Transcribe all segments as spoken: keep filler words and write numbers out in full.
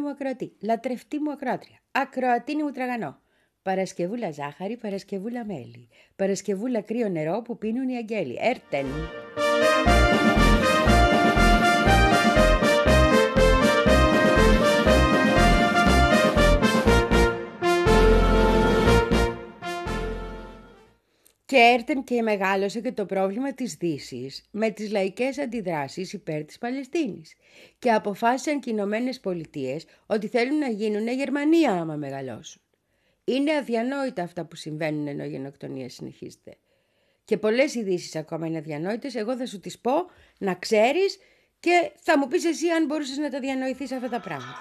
μου ακροατή, λατρευτή μου ακροάτρια, ακροατίνη μου τραγανό. Παρασκευούλα ζάχαρη, Παρασκευούλα μέλι, Παρασκευούλα κρύο νερό που πίνουν οι αγγέλοι. Έρτεν! Και έρτεν και μεγάλωσε και το πρόβλημα της Δύσης με τις λαϊκές αντιδράσεις υπέρ της Παλαιστίνης. Και αποφάσισαν και οι Ηνωμένες Πολιτείες ότι θέλουν να γίνουν Γερμανία άμα μεγαλώσουν. Είναι αδιανόητα αυτά που συμβαίνουν ενώ η γενοκτονία συνεχίζεται. Και πολλές ειδήσεις ακόμα είναι αδιανόητες. Εγώ θα σου τις πω να ξέρεις και θα μου πεις εσύ αν μπορούσες να τα διανοηθείς αυτά τα πράγματα.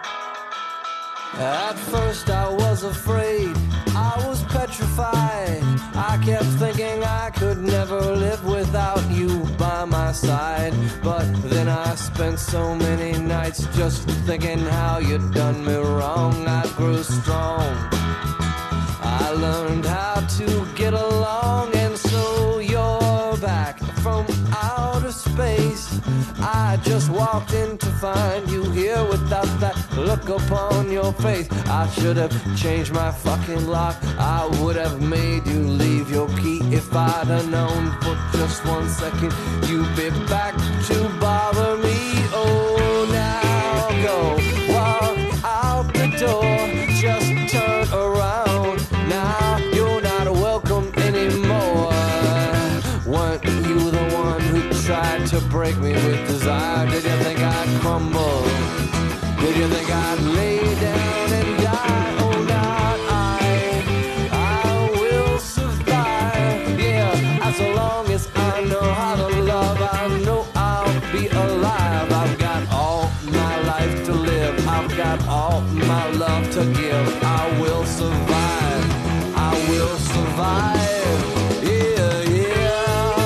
At first I was afraid, I was petrified. I kept thinking I could never live without you by my side. But then I spent so many nights just thinking how you'd done me wrong. I grew strong, I learned how to get along. And so you're back from outer space. I just walked in to find you here without that look upon your face. I should have changed my fucking lock. I would have made you leave your key if I'd have known for just one second you'd be back to bother me. Oh, now go walk out the door, just turn around. Now you're not welcome anymore. Weren't you the one who tried to break me with desire? Did you think I'd crumble? Did you think I'd lay down and die? Oh, not I. I will survive. Yeah, as long as I know how to love, I know I'll be alive. I've got all my life to live. I've got all my love to give. I will survive. I will survive. Yeah, yeah.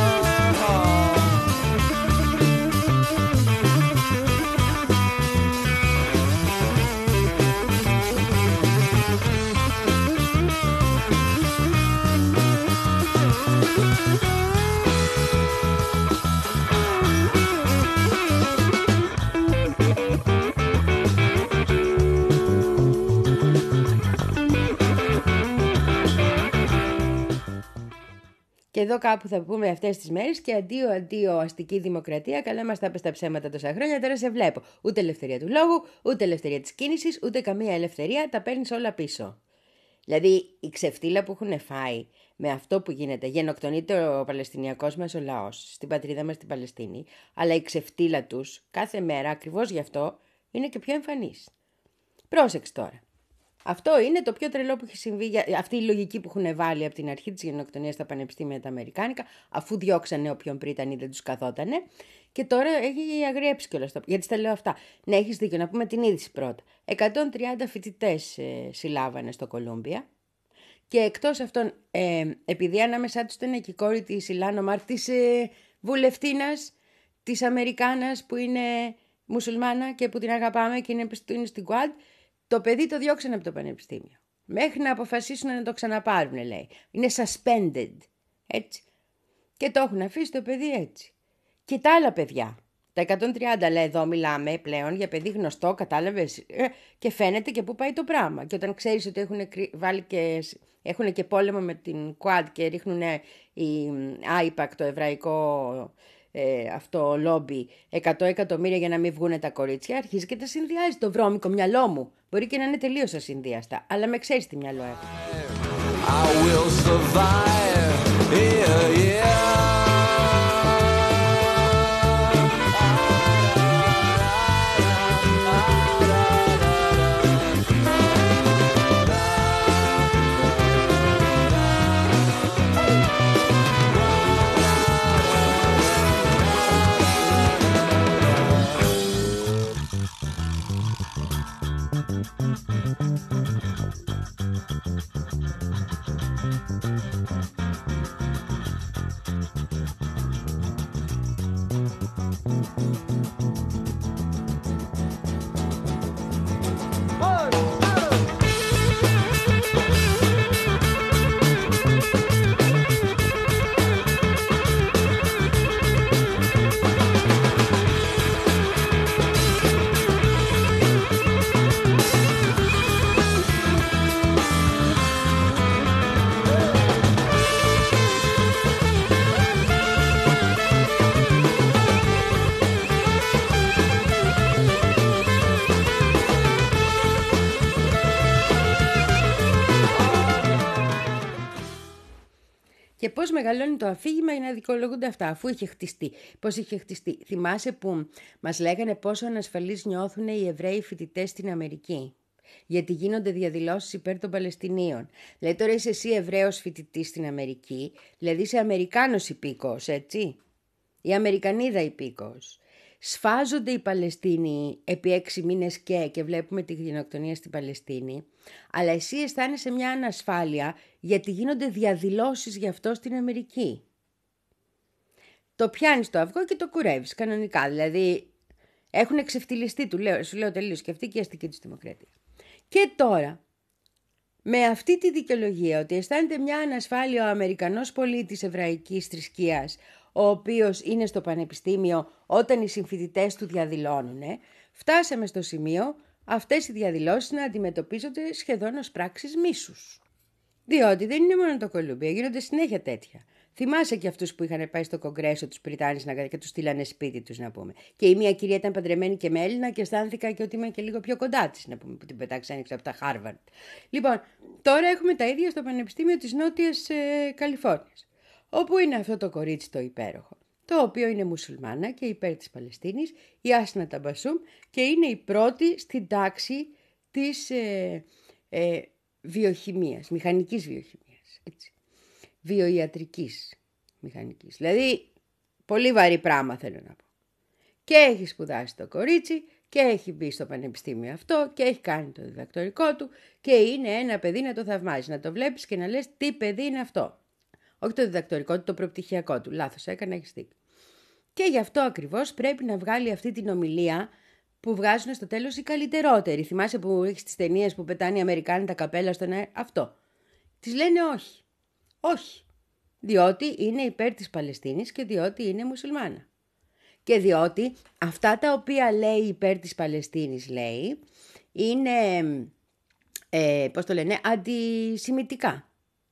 Και εδώ κάπου θα πούμε αυτές τις μέρες και αντίο αντίο αστική δημοκρατία. Καλά μας τα είπες τα ψέματα τόσα χρόνια, τώρα σε βλέπω. Ούτε ελευθερία του λόγου, ούτε ελευθερία της κίνησης, ούτε καμία ελευθερία, τα παίρνεις όλα πίσω. Δηλαδή η ξεφτύλα που έχουν φάει με αυτό που γίνεται, γενοκτονείται ο Παλαιστινιακός μας ο λαός στην πατρίδα μας την Παλαιστίνη, αλλά η ξεφτύλα τους κάθε μέρα ακριβώς γι' αυτό είναι και πιο εμφανής. Πρόσεξε τώρα. Αυτό είναι το πιο τρελό που έχει συμβεί, αυτή η λογική που έχουν βάλει από την αρχή της γενοκτονίας στα πανεπιστήμια τα αμερικάνικα, αφού διώξανε όποιον Πρίτανη δεν τους καθότανε. Και τώρα έχει αγριέψει κιόλας. Γιατί στα λέω αυτά. Ναι, έχεις δίκιο, να πούμε την είδηση πρώτα. εκατόν τριάντα φοιτητές ε, συλλάβανε στο Κολούμπια. Και εκτός αυτών, ε, επειδή ανάμεσά τους ήταν και η κόρη της Ιλάν Ομάρ, της ε, βουλευτίνας, της Αμερικάνας που είναι μουσουλμάνα και που την αγαπάμε και είναι, είναι στην Κουάντ, το παιδί το διώξανε από το πανεπιστήμιο. Μέχρι να αποφασίσουν να το ξαναπάρουν, λέει. Είναι suspended. Έτσι. Και το έχουν αφήσει το παιδί έτσι. Και τα άλλα παιδιά. Τα εκατόν τριάντα, λέει, εδώ μιλάμε πλέον για παιδί γνωστό, κατάλαβες. Και φαίνεται και πού πάει το πράγμα. Και όταν ξέρεις ότι έχουν βάλει και, έχουν και πόλεμο με την Quad και ρίχνουν η άιπακ, το εβραϊκό ε, αυτό λόμπι, εκατό εκατομμύρια για να μην βγουν τα κορίτσια, αρχίζει και τα συνδυάζει το βρώμικο μυαλό μου. Μπορεί και να είναι τελείως ασυνδύαστα, αλλά με ξέρεις τι μυαλό έχω. I will survive. Yeah, yeah. Και πώς μεγαλώνει το αφήγημα για να δικαιολογούνται αυτά, αφού είχε χτιστεί. Πώς είχε χτιστεί. Θυμάσαι που μας λέγανε πόσο ανασφαλείς νιώθουν οι Εβραίοι φοιτητές στην Αμερική. Γιατί γίνονται διαδηλώσεις υπέρ των Παλαιστινίων. Δηλαδή τώρα είσαι εσύ Εβραίος φοιτητής στην Αμερική, δηλαδή είσαι Αμερικάνος υπήκοος, έτσι. Η Αμερικανίδα υπήκοος. Σφάζονται οι Παλαιστίνοι επί έξι μήνες και, και βλέπουμε τη γενοκτονία στην Παλαιστίνη, αλλά εσύ αισθάνεσαι μια ανασφάλεια γιατί γίνονται διαδηλώσεις γι' αυτό στην Αμερική. Το πιάνεις το αυγό και το κουρεύεις κανονικά, δηλαδή έχουν εξευτυλιστεί, του λέω, σου λέω τελείως και αυτή και η αστική τους δημοκρατία. Και τώρα, με αυτή τη δικαιολογία ότι αισθάνεται μια ανασφάλεια ο Αμερικανός πολίτης εβραϊκής θρησκείας, ο οποίος είναι στο πανεπιστήμιο όταν οι συμφοιτητές του διαδηλώνουν, φτάσαμε στο σημείο αυτές οι διαδηλώσεις να αντιμετωπίζονται σχεδόν ως πράξεις μίσους. Διότι δεν είναι μόνο το Κολούμπια, γίνονται συνέχεια τέτοια. Θυμάσαι και αυτούς που είχαν πάει στο Κογκρέσο τους Πριτάνης και τους στείλανε σπίτι τους, να πούμε. Και η μία κυρία ήταν παντρεμένη και με Έλληνα και αισθάνθηκα και ότι είμαι και λίγο πιο κοντά της, να πούμε, που την πετάξανε έξω από τα Χάρβαρντ. Λοιπόν, τώρα έχουμε τα ίδια στο Πανεπιστήμιο της Νότιας ε, Καλιφόρνιας. Όπου είναι αυτό το κορίτσι το υπέροχο, το οποίο είναι μουσουλμάνα και υπέρ της Παλαιστίνης, η Άσνα Ταμπασούμ, και είναι η πρώτη στην τάξη της ε, ε, βιοχημίας, μηχανικής βιοχημίας, έτσι. Βιοιατρικής μηχανικής. Δηλαδή, πολύ βαρύ πράγμα θέλω να πω. Και έχει σπουδάσει το κορίτσι και έχει μπει στο πανεπιστήμιο αυτό και έχει κάνει το διδακτορικό του και είναι ένα παιδί να το θαυμάζεις, να το βλέπεις και να λες τι παιδί είναι αυτό. Όχι το διδακτορικό του, το προπτυχιακό του. Λάθος έκανα, έχεις δίκιο. Και γι' αυτό ακριβώς πρέπει να βγάλει αυτή την ομιλία που βγάζουν στο τέλος οι καλύτερότεροι. Θυμάσαι που έχεις τις ταινίες που πετάνε οι Αμερικάνοι τα καπέλα στον αέρα. Αυτό. Τις λένε όχι. Όχι. Διότι είναι υπέρ της Παλαιστίνης και διότι είναι μουσουλμάνα. Και διότι αυτά τα οποία λέει υπέρ της Παλαιστίνης, λέει, είναι, ε, πώς το λένε, αντισημιτικά.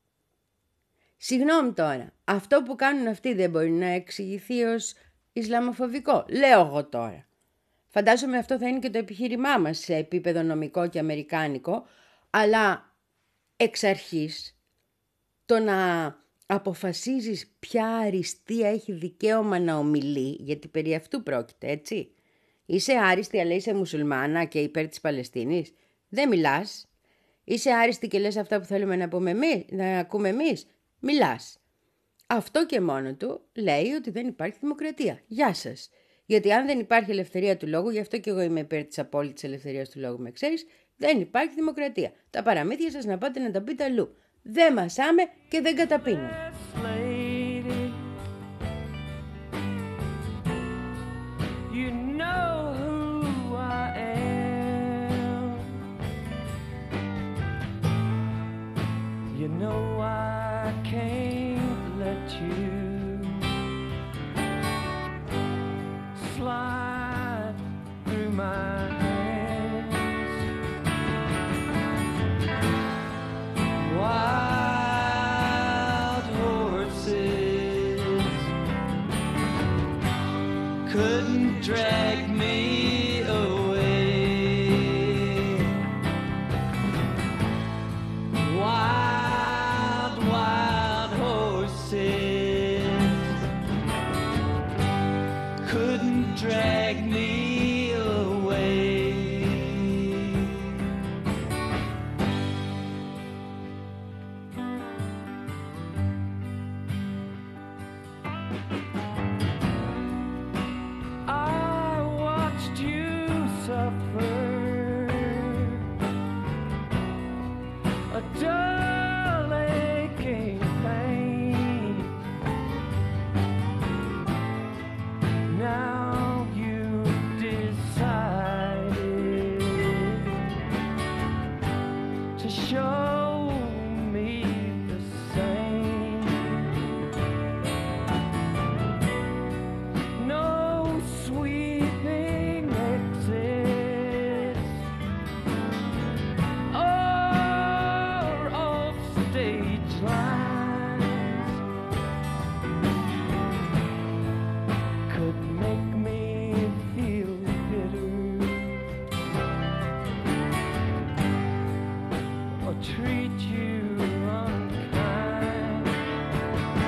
Συγγνώμη τώρα, αυτό που κάνουν αυτοί δεν μπορεί να εξηγηθεί ως ισλαμοφοβικό. Λέω εγώ τώρα. Φαντάζομαι αυτό θα είναι και το επιχείρημά μας σε επίπεδο νομικό και αμερικάνικο, αλλά εξ αρχής το να αποφασίζεις ποια αριστεία έχει δικαίωμα να ομιλεί, γιατί περί αυτού πρόκειται, έτσι. Είσαι άριστη αλλά είσαι μουσουλμάνα και υπέρ της Παλαιστίνης, δεν μιλάς. Είσαι άριστη και λες αυτά που θέλουμε να, πούμε εμείς, να ακούμε εμείς, μιλάς. Αυτό και μόνο του λέει ότι δεν υπάρχει δημοκρατία. Γεια σας. Γιατί αν δεν υπάρχει ελευθερία του λόγου, γι' αυτό και εγώ είμαι υπέρ της απόλυτης ελευθερίας του λόγου, με ξέρεις, δεν υπάρχει δημοκρατία. Τα παραμύθια σας να πάτε να τα πείτε αλλού. Δεν μασάμε και δεν καταπίνουμε. Drag me away. Wild, wild horses couldn't drag me away. Treat you unkind.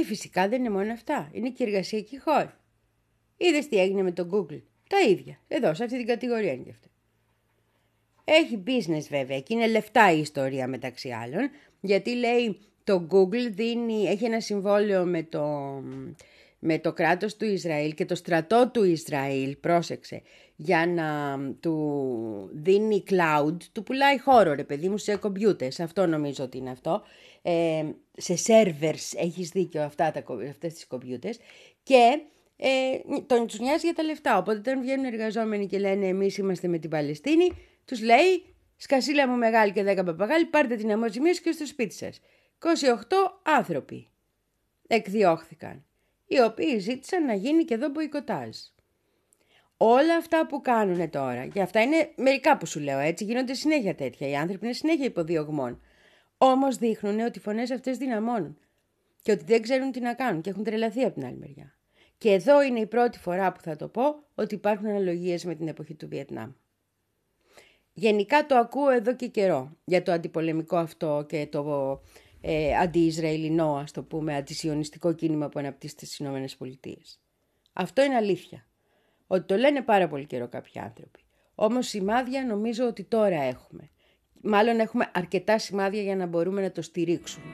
Και φυσικά δεν είναι μόνο αυτά. Είναι και εργασιακή χώρα. Είδες τι έγινε με το Google. Τα ίδια. Εδώ, σε αυτή την κατηγορία είναι και αυτά. Έχει business βέβαια. Και είναι λεφτά η ιστορία μεταξύ άλλων. Γιατί λέει το Google δίνει, έχει ένα συμβόλαιο με το, με το κράτος του Ισραήλ και το στρατό του Ισραήλ. Πρόσεξε. Για να του δίνει cloud. Του πουλάει χώρο ρε παιδί μου σε computers. Αυτό νομίζω ότι είναι αυτό. Ε, σε servers, έχεις δίκιο, αυτά τα, αυτές τις computers, και ε, τον, τους νοιάζει για τα λεφτά. Οπότε όταν βγαίνουν εργαζόμενοι και λένε εμείς είμαστε με την Παλαιστίνη, τους λέει σκασίλα μου μεγάλη και δέκα παπαγάλοι, πάρτε την αμοζημίωση και στο σπίτι σας. είκοσι οκτώ άνθρωποι εκδιώχθηκαν, οι οποίοι ζήτησαν να γίνει και εδώ μποϊκοτάζ. Όλα αυτά που κάνουν τώρα, και αυτά είναι μερικά που σου λέω έτσι, γίνονται συνέχεια τέτοια, οι άνθρωποι είναι συνέχεια υποδιωγμών. Όμως δείχνουν ότι οι φωνές αυτές δυναμώνουν και ότι δεν ξέρουν τι να κάνουν και έχουν τρελαθεί από την άλλη μεριά. Και εδώ είναι η πρώτη φορά που θα το πω ότι υπάρχουν αναλογίες με την εποχή του Βιετνάμ. Γενικά το ακούω εδώ και καιρό για το αντιπολεμικό αυτό και το ε, αντι-Ισραηλινό, ας το πούμε, αντισιωνιστικό κίνημα που αναπτύσσεται στις ΗΠΑ. Αυτό είναι αλήθεια. Ότι το λένε πάρα πολύ καιρό κάποιοι άνθρωποι. Όμως σημάδια νομίζω ότι τώρα έχουμε. Μάλλον έχουμε αρκετά σημάδια για να μπορούμε να το στηρίξουμε.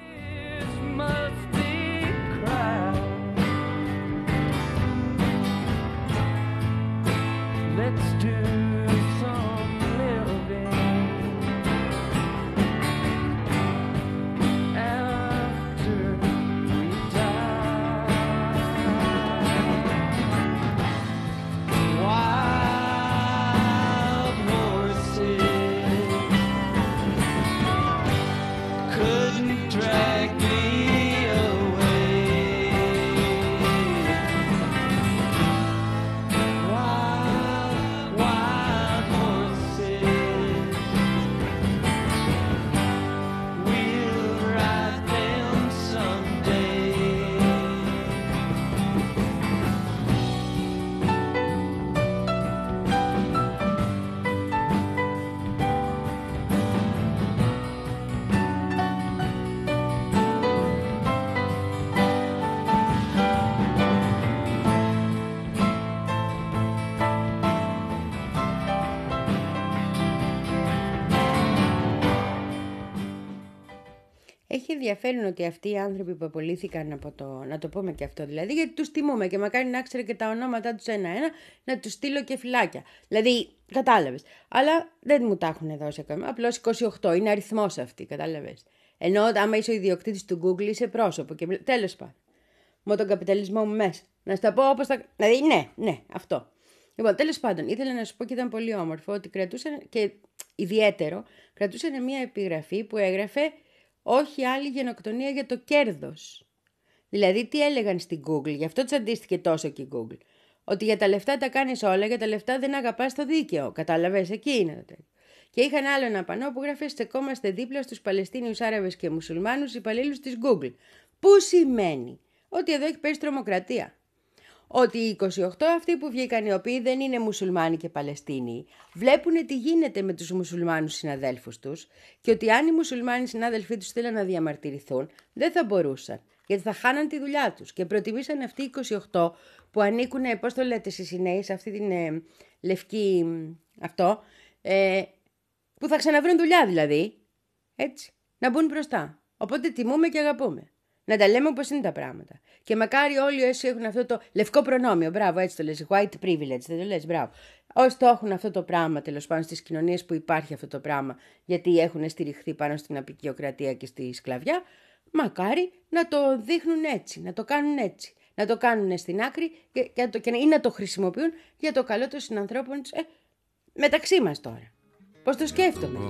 Έχει ενδιαφέρον ότι αυτοί οι άνθρωποι που απολύθηκαν από το, να το πούμε και αυτό δηλαδή, γιατί τους τιμούμε και μακάρι να ξέρω και τα ονόματά τους ένα-ένα, να τους στείλω και φυλάκια. Δηλαδή, κατάλαβες. Αλλά δεν μου τα έχουν δώσει ακόμα. Απλώς είκοσι οκτώ είναι αριθμός αυτή, κατάλαβες. Ενώ άμα είσαι ο ιδιοκτήτης του Google είσαι πρόσωπο και τέλος πάντων. Με τον καπιταλισμό μου μέσα. Να στα πω όπως τα. Δηλαδή, ναι, ναι, αυτό. Λοιπόν, τέλος πάντων, ήθελα να σου πω και ήταν πολύ όμορφο ότι κρατούσαν και ιδιαίτερο, κρατούσαν μια επιγραφή που έγραφε όχι άλλη γενοκτονία για το κέρδος. Δηλαδή τι έλεγαν στην Google, γι' αυτό τους αντίστοιχε τόσο και η Google. Ότι για τα λεφτά τα κάνεις όλα, για τα λεφτά δεν αγαπάς το δίκαιο. Κατάλαβες, εκεί είναι το τέτοιο. Και είχαν άλλο ένα πανό που γράφε στεκόμαστε δίπλα στους Παλαιστίνιους Άραβες και Μουσουλμάνους υπαλλήλους της Google. Που σημαίνει ότι εδώ έχει πέσει τρομοκρατία. Ότι οι είκοσι οκτώ αυτοί που βγήκαν, οι οποίοι δεν είναι μουσουλμάνοι και Παλαιστίνοι, βλέπουν τι γίνεται με τους μουσουλμάνους συναδέλφους τους και ότι αν οι μουσουλμάνοι συνάδελφοί τους θέλουν να διαμαρτυρηθούν, δεν θα μπορούσαν, γιατί θα χάναν τη δουλειά τους. Και προτιμήσαν αυτοί οι είκοσι οκτώ που ανήκουν, πώς το λέτε εσείς οι νέοι, σε αυτή την ε, λευκή αυτό, ε, που θα ξαναβρουν δουλειά δηλαδή, έτσι, να μπουν μπροστά. Οπότε τιμούμε και αγαπούμε. Να τα λέμε όπως είναι τα πράγματα. Και μακάρι όλοι όσοι έχουν αυτό το λευκό προνόμιο, μπράβο, έτσι το λες, white privilege, δεν το λες, μπράβο. Όσοι το έχουν αυτό το πράγμα, τέλος πάντων στις κοινωνίες που υπάρχει αυτό το πράγμα, γιατί έχουν στηριχθεί πάνω στην αποικιοκρατία και στη σκλαβιά, μακάρι να το δείχνουν έτσι, να το κάνουν έτσι. Να το κάνουν στην άκρη και, και, και, ή να το χρησιμοποιούν για το καλό των συνανθρώπων τους, ε, μεταξύ μας τώρα. Πώς το σκέφτομαι.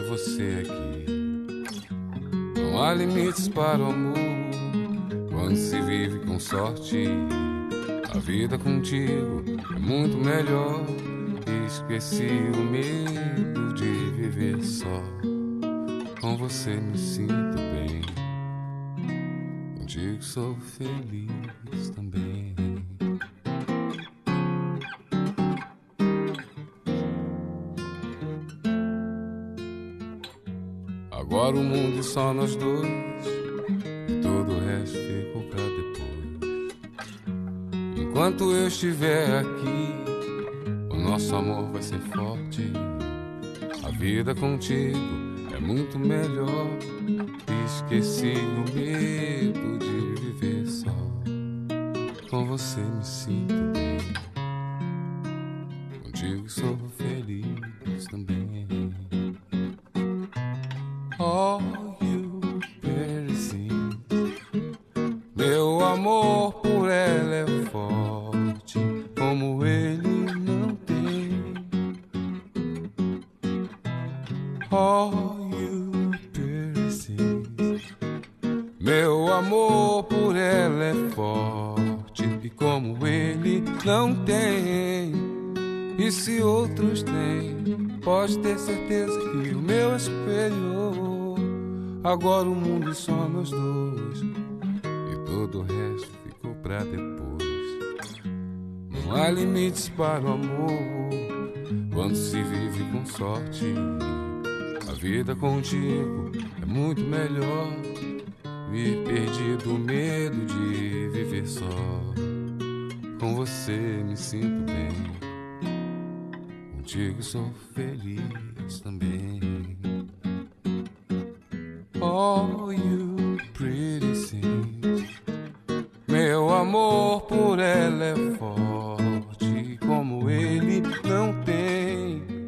Não há limites para o amor quando se vive com sorte. A vida contigo é muito melhor. Esqueci o medo de viver só. Com você me sinto bem. Contigo sou feliz também. Agora o mundo é só nós dois, e tudo todo o resto ficou pra depois. Enquanto eu estiver aqui, o nosso amor vai ser forte. A vida contigo é muito melhor. Esqueci o medo de viver só. Com você me sinto bem. Contigo sou feliz também. All you pretty things. Meu amor por ela é forte, como ele não tem. All you pretty things. Meu amor por ela é forte, e como ele não tem. E se outros têm, pode ter certeza que o meu espelho. Agora o mundo é só nós dois, e todo o resto ficou pra depois. Não há limites para o amor, quando se vive com sorte. A vida contigo é muito melhor. Me perdi do medo de viver só. Com você me sinto bem. Contigo sou feliz também. All you pretty things. Meu amor por ela é forte, como ele não tem.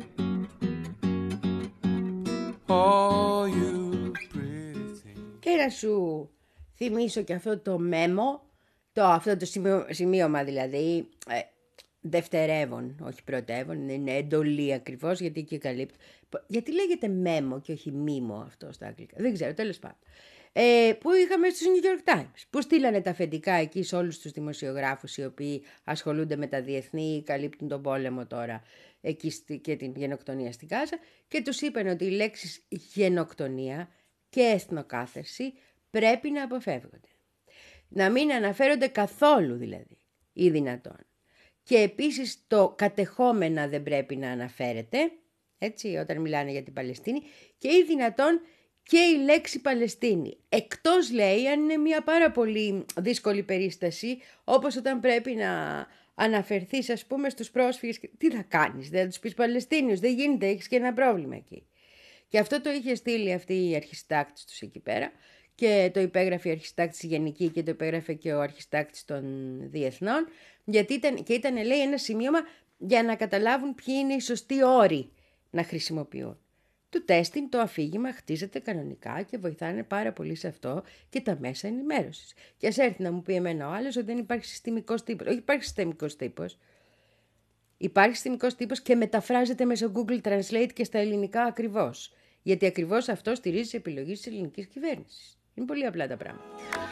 All you pretty things. Και να σου θυμίσω και αυτό το μέμο, το, αυτό το σημείο, σημείωμα δηλαδή, ε, δευτερεύον, όχι πρωτεύον, είναι εντολή ακριβώς, γιατί εκεί καλύπτει. Γιατί λέγεται μέμο και όχι μήμο αυτό στα αγγλικά, δεν ξέρω, τέλος πάντων. Ε, που είχαμε στους New York Times, που στείλανε τα αφεντικά εκεί σε όλους τους δημοσιογράφους οι οποίοι ασχολούνται με τα διεθνή, καλύπτουν τον πόλεμο τώρα εκεί και την γενοκτονία στην Γάζα, και τους είπαν ότι οι λέξεις γενοκτονία και εθνοκάθαρση πρέπει να αποφεύγονται. Να μην αναφέρονται καθόλου δηλαδή, ή δυνατόν. Και επίσης το κατεχόμενα δεν πρέπει να αναφέρεται, έτσι, όταν μιλάνε για την Παλαιστίνη, και ή δυνατόν και η λέξη Παλαιστίνη. Εκτός, λέει, αν είναι μια πάρα πολύ δύσκολη περίσταση, όπως όταν πρέπει να αναφερθείς, ας πούμε, στους πρόσφυγες. Τι θα κάνεις, δεν θα τους πεις Παλαιστίνιους, δεν γίνεται, έχεις και ένα πρόβλημα εκεί. Και αυτό το είχε στείλει αυτή η αρχιστάκτης τους εκεί πέρα, και το υπέγραφε η αρχιστάκτης γενική και το υπέγραφε και ο αρχιστάκτης των διεθνών, γιατί ήταν, και ήταν, λέει, ένα σημείωμα για να καταλάβουν ποιοι είναι οι σωστοί όροι να χρησιμοποιούν. Το τέστην, το αφήγημα χτίζεται κανονικά και βοηθάνε πάρα πολύ σε αυτό και τα μέσα ενημέρωσης. Και ας έρθει να μου πει εμένα ο άλλος ότι δεν υπάρχει συστημικός τύπος. Όχι, υπάρχει συστημικός τύπος. Υπάρχει συστημικός τύπος και μεταφράζεται μέσω Google Translate και στα ελληνικά ακριβώς. Γιατί ακριβώς αυτό στηρίζει τις επιλογές της ελληνικής κυβέρνησης. Είναι πολύ απλά τα πράγματα.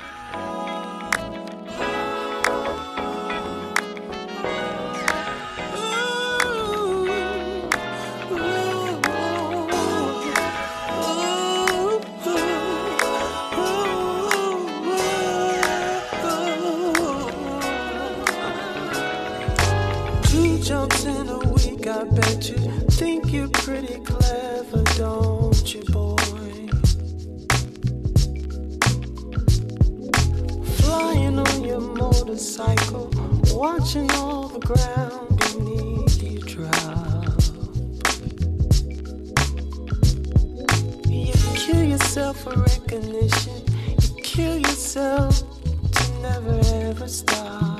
Jumps in a week, I bet you think you're pretty clever, don't you, boy? Flying on your motorcycle, watching all the ground beneath you drop. You kill yourself for recognition, you kill yourself to never ever stop.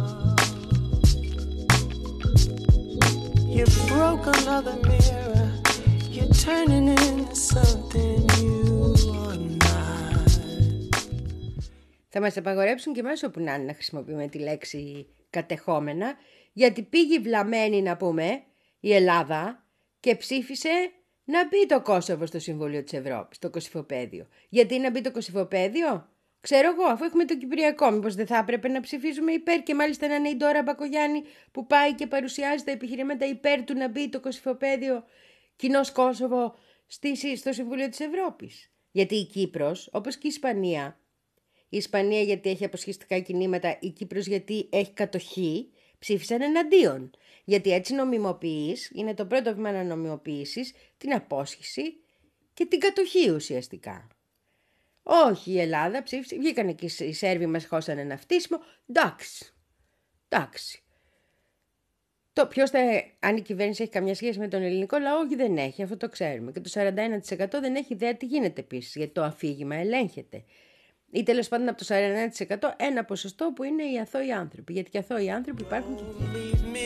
You broke another mirror, you're turning into something you are not. Θα μας απαγορέψουν και εμάς όπου να είναι να χρησιμοποιούμε τη λέξη κατεχόμενα, γιατί πήγε βλαμμένη, να πούμε, η Ελλάδα και ψήφισε να μπει το Κόσοβο στο Συμβούλιο της Ευρώπης, το Κωσυφοπαίδιο. Γιατί να μπει το Κωσυφοπαίδιο? Ξέρω εγώ, αφού έχουμε το Κυπριακό, μήπως δεν θα έπρεπε να ψηφίζουμε υπέρ? Και μάλιστα να είναι η Ντόρα Μπακογιάννη που πάει και παρουσιάζει τα επιχειρήματα υπέρ του να μπει το Κωσυφοπαίδιο, κοινός Κόσοβο, στο Συμβούλιο της Ευρώπης. Γιατί η Κύπρος, όπως και η Ισπανία, η Ισπανία γιατί έχει αποσχιστικά κινήματα, η Κύπρος γιατί έχει κατοχή, ψήφισαν εναντίον. Γιατί έτσι νομιμοποιείς, είναι το πρώτο βήμα να νομιμοποιήσεις την απόσχηση και την κατοχή ουσιαστικά. Όχι, η Ελλάδα ψήφισε, βγήκαν και οι Σέρβοι, μας χώσανε ένα φτύσιμο. Εντάξει, εντάξει. Το ποιος θα, αν η κυβέρνηση έχει καμιά σχέση με τον ελληνικό λαό, όχι, δεν έχει, αυτό το ξέρουμε. Και το σαράντα ένα τοις εκατό δεν έχει ιδέα τι γίνεται επίσης, γιατί το αφήγημα ελέγχεται. Ή τέλος πάντων από το σαράντα ένα τοις εκατό ένα ποσοστό που είναι οι αθώοι άνθρωποι. Γιατί και αθώοι άνθρωποι υπάρχουν και εκεί.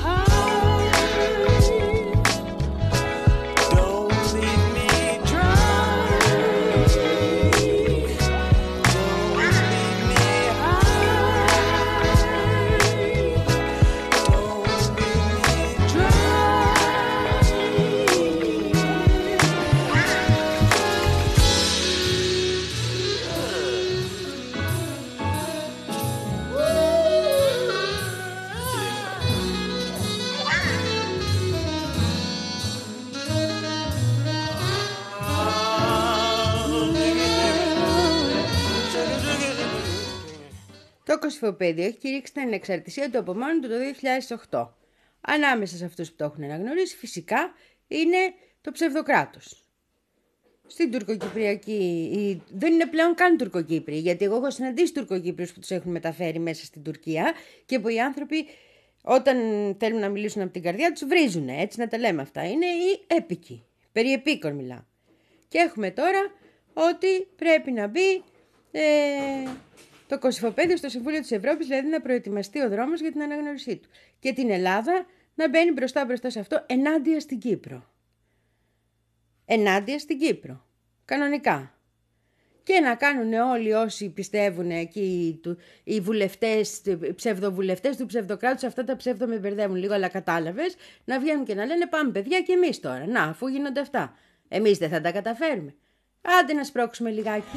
Το Κωσυφοπαίδιο έχει κηρύξει την ανεξαρτησία του από μόνο του το δύο χιλιάδες οκτώ. Ανάμεσα σε αυτούς που το έχουν αναγνωρίσει φυσικά είναι το ψευδοκράτος. Στην τουρκοκυπριακή, δεν είναι πλέον καν τουρκοκύπριοι, γιατί εγώ έχω συναντήσει τουρκοκύπριους που τους έχουν μεταφέρει μέσα στην Τουρκία και που οι άνθρωποι όταν θέλουν να μιλήσουν από την καρδιά τους βρίζουν, έτσι να τα λέμε αυτά. Είναι οι έπικοι, περί επίκων μιλάω. Και έχουμε τώρα ότι πρέπει να μπει ε, το Κωσυφοπαίδιο στο Συμβούλιο της Ευρώπης, δηλαδή να προετοιμαστεί ο δρόμος για την αναγνώρισή του. Και την Ελλάδα να μπαίνει μπροστά μπροστά σε αυτό ενάντια στην Κύπρο. Ενάντια στην Κύπρο. Κανονικά. Και να κάνουν όλοι όσοι πιστεύουν εκεί, οι βουλευτές, οι ψευδοβουλευτές του ψευδοκράτους, αυτά τα ψεύδο με μπερδεύουν λίγο, αλλά κατάλαβες, να βγαίνουν και να λένε πάμε παιδιά και εμείς τώρα. Να, αφού γίνονται αυτά. Εμείς δεν θα τα καταφέρουμε. Άντε να σπρώξουμε λιγάκι.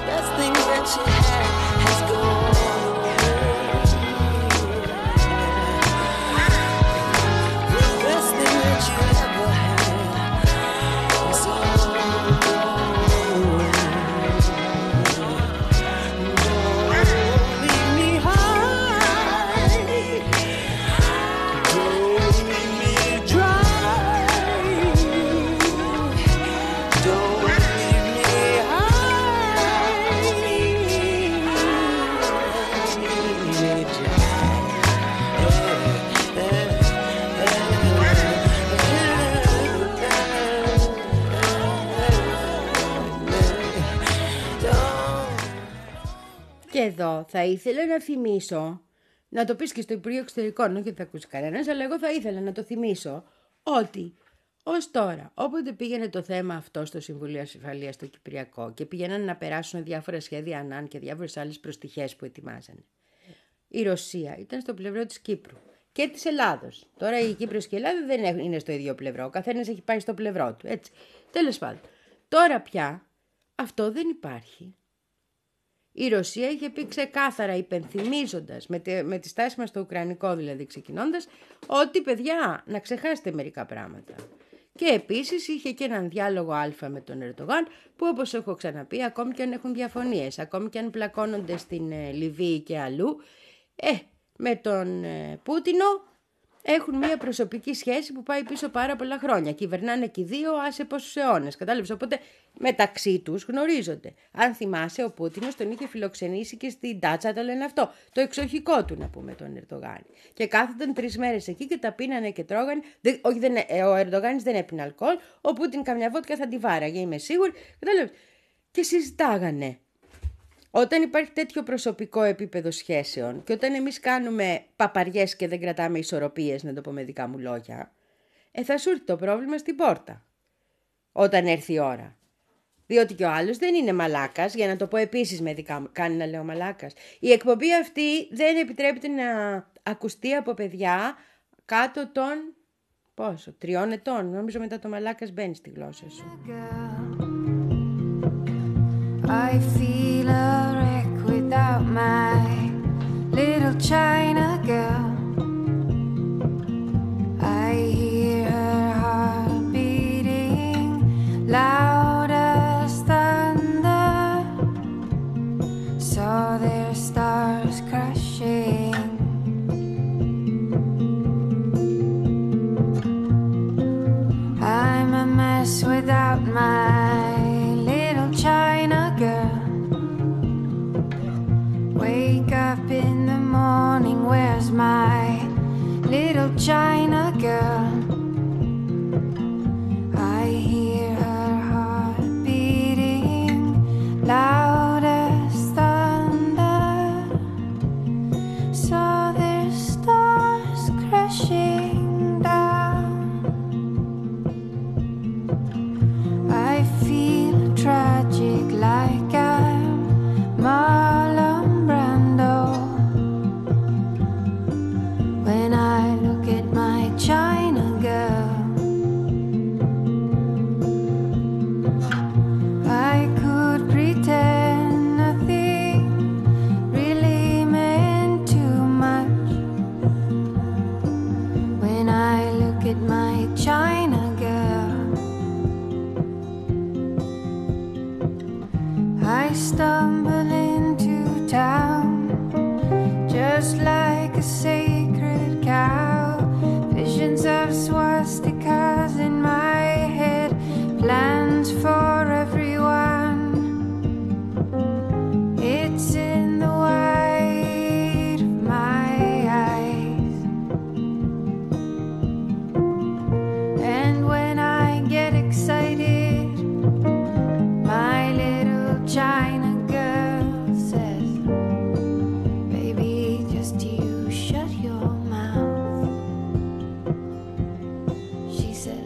Και εδώ θα ήθελα να θυμίσω, να το πεις και στο Υπουργείο Εξωτερικών, όχι ότι θα ακούσει κανένας, αλλά εγώ θα ήθελα να το θυμίσω ότι ως τώρα, όποτε πήγαινε το θέμα αυτό στο Συμβουλίο Ασφαλείας στο Κυπριακό και πήγαιναν να περάσουν διάφορα σχέδια ΑΝΑΝ και διάφορες άλλες προστιχές που ετοιμάζανε, η Ρωσία ήταν στο πλευρό της Κύπρου και της Ελλάδος. Τώρα η Κύπρος και η Ελλάδα δεν είναι στο ίδιο πλευρό, ο καθένας έχει πάει στο πλευρό του, έτσι. Τέλος πάντων, τώρα πια αυτό δεν υπάρχει. Η Ρωσία είχε πει ξεκάθαρα, υπενθυμίζοντας, με τη, με τη στάση μας στο Ουκρανικό δηλαδή ξεκινώντας, ότι παιδιά να ξεχάσετε μερικά πράγματα. Και επίσης είχε και έναν διάλογο αλφα με τον Ερντογάν, που όπως έχω ξαναπεί, ακόμη και αν έχουν διαφωνίες, ακόμη και αν πλακώνονται στην ε, Λιβύη και αλλού, ε, με τον ε, Πούτινο έχουν μια προσωπική σχέση που πάει πίσω πάρα πολλά χρόνια. Κυβερνάνε και οι δύο άσε πόσους αιώνες. Κατάλαβες, οπότε μεταξύ τους γνωρίζονται. Αν θυμάσαι, ο Πούτινος τον είχε φιλοξενήσει και στην Τάτσα, το λένε αυτό. Το εξοχικό του, να πούμε, τον Ερντογάν. Και κάθονταν τρεις μέρες εκεί και τα πίνανε και τρώγανε. Δεν, όχι, δεν, ο Ερντογάνης δεν έπινε αλκοόλ. Ο Πούτιν καμιά βότκα θα τη βάραγε, είμαι σίγουρη. Κατάλαβες. Και συζητάγανε. Όταν υπάρχει τέτοιο προσωπικό επίπεδο σχέσεων και όταν εμείς κάνουμε παπαριές και δεν κρατάμε ισορροπίες, να το πω με δικά μου λόγια, ε, θα σου έρθει το πρόβλημα στην πόρτα όταν έρθει η ώρα. Διότι και ο άλλος δεν είναι μαλάκας, για να το πω επίσης με δικά μου, κάνει να λέω μαλάκας. Η εκπομπή αυτή δεν επιτρέπεται να ακουστεί από παιδιά κάτω των, πόσο, τριών ετών. Νομίζω μετά το μαλάκας μπαίνει στη γλώσσα σου. I feel a wreck without my little China girl. I hear her heart beating loud as thunder. Saw their stars crashing. I'm a mess without my China girl. China girl. I hear her heart beating loud as thunder. Saw their stars crashing down. I feel tragic like I'm Marlon Brando when I look at my China girl. I could pretend nothing really meant too much when I look at my China girl. I stumble into town just like a sacred cow. Visions of swastikas in my head, plans for everyone. It's in the white of my eyes. And when I get excited, my little China girl says, baby, just you shut your mouth. She says,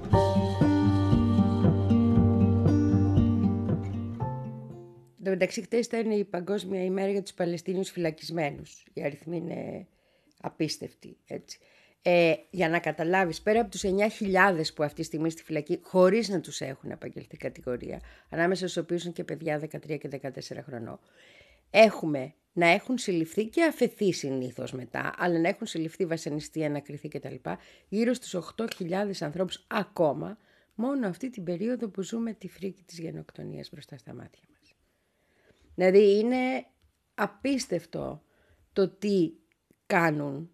Εν τω μεταξύ, χτες ήταν η Παγκόσμια ημέρα για τους Παλαιστίνιους φυλακισμένους. Οι αριθμοί είναι απίστευτοι, έτσι. Ε, για να καταλάβεις, πέρα από τους εννιά χιλιάδες που αυτή τη στιγμή στη φυλακή, χωρίς να τους έχουν επαγγελθεί κατηγορία, ανάμεσα στους οποίους είναι και παιδιά δεκατρία και δεκατέσσερα χρονών, έχουμε να έχουν συλληφθεί και αφαιθεί συνήθως μετά, αλλά να έχουν συλληφθεί, βασανιστεί, ανακριθεί κτλ. Γύρω στους οκτώ χιλιάδες ανθρώπους ακόμα, μόνο αυτή την περίοδο που ζούμε τη φρίκη της γενοκτονίας μπροστά στα μάτια μας. Δηλαδή είναι απίστευτο το τι κάνουν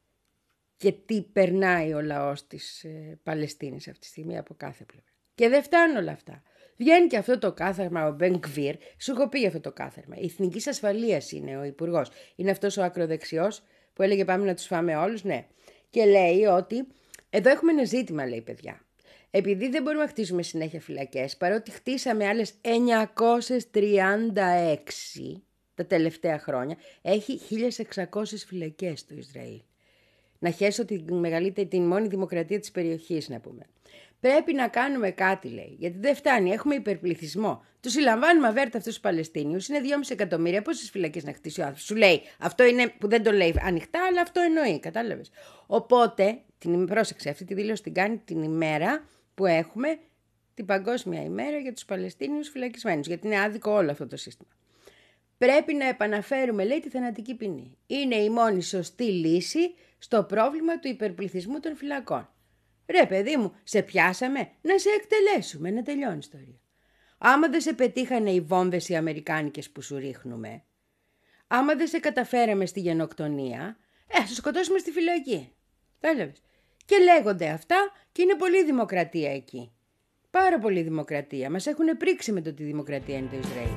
και τι περνάει ο λαός της ε, Παλαιστίνης αυτή τη στιγμή από κάθε πλευρά. Και δεν φτάνουν όλα αυτά. Βγαίνει και αυτό το κάθαρμα, ο Μπεν Γκβίρ, σου έχω πει για αυτό το κάθαρμα. Η Εθνικής Ασφαλείας είναι ο υπουργός. Είναι αυτός ο ακροδεξιός που έλεγε πάμε να τους φάμε όλους, ναι. Και λέει ότι εδώ έχουμε ένα ζήτημα, λέει, παιδιά. Επειδή δεν μπορούμε να χτίσουμε συνέχεια φυλακές, παρότι χτίσαμε άλλες εννιακόσιες τριάντα έξι τα τελευταία χρόνια, έχει χίλιες εξακόσιες φυλακές στο Ισραήλ. Να χέσω την μεγαλύτερη, την μόνη δημοκρατία της περιοχής, να πούμε. Πρέπει να κάνουμε κάτι, λέει, γιατί δεν φτάνει, έχουμε υπερπληθυσμό. Τους συλλαμβάνουμε αβέρτα αυτούς τους Παλαιστίνιους, είναι δυόμισι εκατομμύρια, πόσες φυλακές να χτίσει ο άνθρωπος. Σου λέει, αυτό είναι που δεν το λέει ανοιχτά, αλλά αυτό εννοεί, κατάλαβες. Οπότε, την, πρόσεξε, αυτή τη δήλωση την κάνει την ημέρα που έχουμε την Παγκόσμια ημέρα για τους Παλαιστίνιους φυλακισμένους, γιατί είναι άδικο όλο αυτό το σύστημα. Πρέπει να επαναφέρουμε, λέει, τη θανατική ποινή. Είναι η μόνη σωστή λύση στο πρόβλημα του υπερπληθυσμού των φυλακών. Ρε παιδί μου, σε πιάσαμε, να σε εκτελέσουμε, να τελειώνει η ιστορία. Άμα δεν σε πετύχανε οι βόμβες οι αμερικάνικες που σου ρίχνουμε, άμα δεν σε καταφέραμε στη γενοκτονία, ε, θα σε σκοτώσουμε στη φυλακή. Θέλεις. Και λέγονται αυτά και είναι πολύ δημοκρατία εκεί. Πάρα πολύ δημοκρατία. Μας έχουν πρίξει με το τι δημοκρατία είναι το Ισραήλ.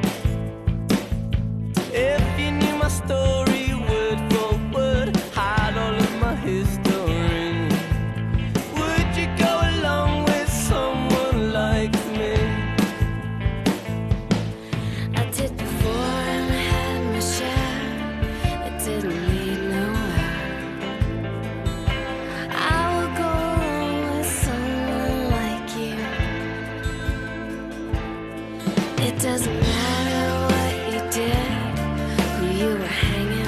If you knew my story word for word, hide all of my history, would you go along with someone like me? I did before and I had my share. It didn't lead nowhere. I would go along with someone like you. It doesn't matter what you did, who you were hanging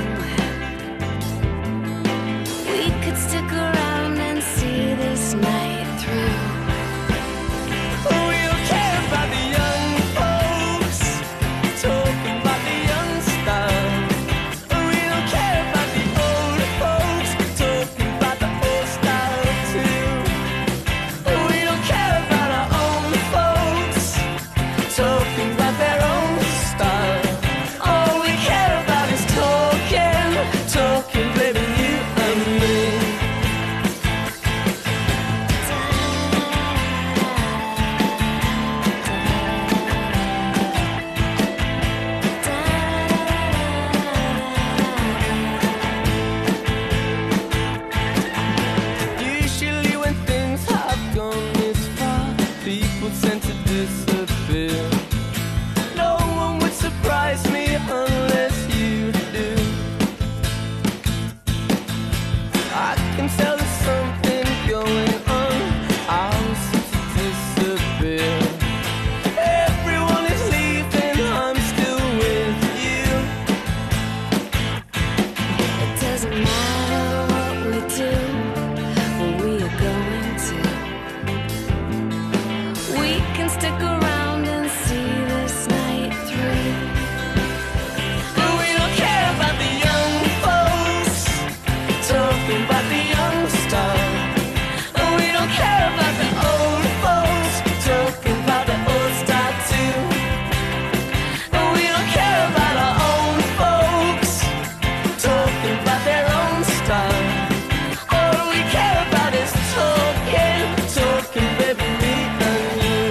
stick around and see this night through. But we don't care about the young folks talking about the young stuff. And we don't care about the old folks talking about the old stuff too. And we don't care about our own folks talking about their own stuff. All we care about is talking, talking, baby, me and you.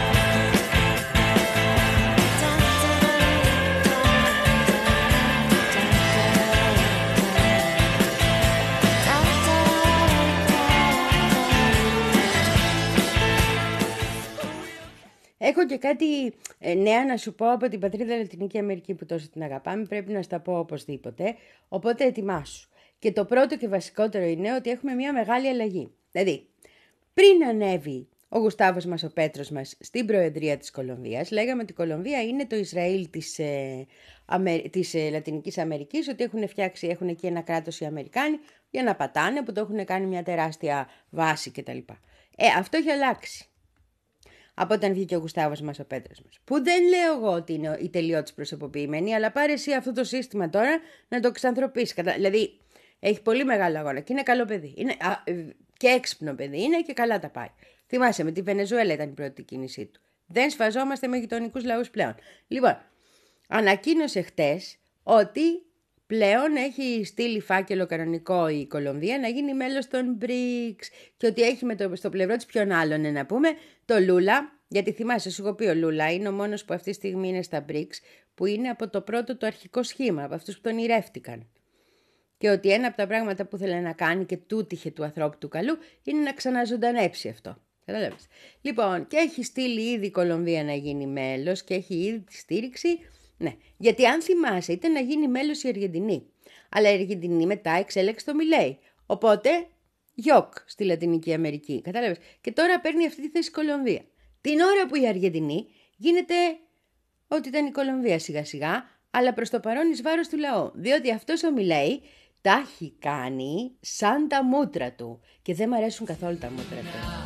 Έχω και κάτι ε, νέα να σου πω από την πατρίδα Λατινική Αμερική που τόσο την αγαπάμε. Πρέπει να στα πω οπωσδήποτε. Οπότε ετοιμάσου. Και το πρώτο και βασικότερο είναι ότι έχουμε μια μεγάλη αλλαγή. Δηλαδή, πριν ανέβει ο Γουστάβος μας, ο Πέτρος μας, στην Προεδρία της Κολομβίας, λέγαμε ότι η Κολομβία είναι το Ισραήλ της, ε, Αμε... της ε, Λατινικής Αμερικής, ότι έχουν φτιάξει, έχουν εκεί ένα κράτος οι Αμερικάνοι για να πατάνε, που το έχουν κάνει μια τεράστια βάση κτλ. Ε, αυτό έχει αλλάξει. Από όταν βγήκε ο Γουστάβος μας, ο Πέτρος μας. Που δεν λέω εγώ ότι είναι η τελειώτης προσωποποιημένη, αλλά πάρε εσύ αυτό το σύστημα τώρα να το ξανθρωπήσεις. Κατα... Δηλαδή, έχει πολύ μεγάλο αγώνα και είναι καλό παιδί. Είναι, α, και έξυπνο παιδί είναι και καλά τα πάει. Θυμάσαι, με τη Βενεζουέλα ήταν η πρώτη κίνησή του. Δεν σφαζόμαστε με γειτονικούς λαούς πλέον. Λοιπόν, ανακοίνωσε χτες ότι πλέον έχει στείλει φάκελο κανονικό η Κολομβία να γίνει μέλος των μπρικς και ότι έχει με το, στο πλευρό της ποιον άλλον να πούμε το Λούλα, γιατί θυμάσαι σου έχω πει ο Λούλα είναι ο μόνος που αυτή τη στιγμή είναι στα μπρικς που είναι από το πρώτο το αρχικό σχήμα, από αυτούς που τον ηρεύτηκαν. Και ότι ένα από τα πράγματα που ήθελε να κάνει και τούτυχε του ανθρώπου του καλού είναι να ξαναζωντανέψει αυτό. Καταλάβεις. Λοιπόν, και έχει στείλει ήδη η Κολομβία να γίνει μέλος και έχει ήδη τη στήριξη. Ναι, γιατί αν θυμάσαι ήταν να γίνει μέλος η Αργεντινή. Αλλά η Αργεντινή μετά εξέλεξε το Μιλέι. Οπότε, γιοκ στη Λατινική Αμερική. Κατάλαβες. Και τώρα παίρνει αυτή τη θέση η Κολομβία. Την ώρα που η Αργεντινή γίνεται ότι ήταν η Κολομβία σιγά σιγά, αλλά προς το παρόν εις βάρος του λαού. Διότι αυτός ο Μιλέι τα έχει κάνει σαν τα μούτρα του. Και δεν μ' αρέσουν καθόλου τα μούτρα του.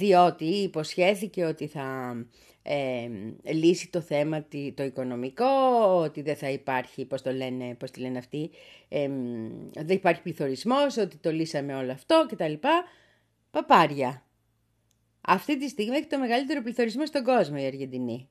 διότι υποσχέθηκε ότι θα ε, λύσει το θέμα το οικονομικό, ότι δεν θα υπάρχει, πώς το λένε, πώς τη λένε αυτοί, ε, δεν υπάρχει πληθωρισμός, ότι το λύσαμε όλο αυτό κτλ. Παπάρια. Αυτή τη στιγμή έχει το μεγαλύτερο πληθωρισμό στον κόσμο η Αργεντινή.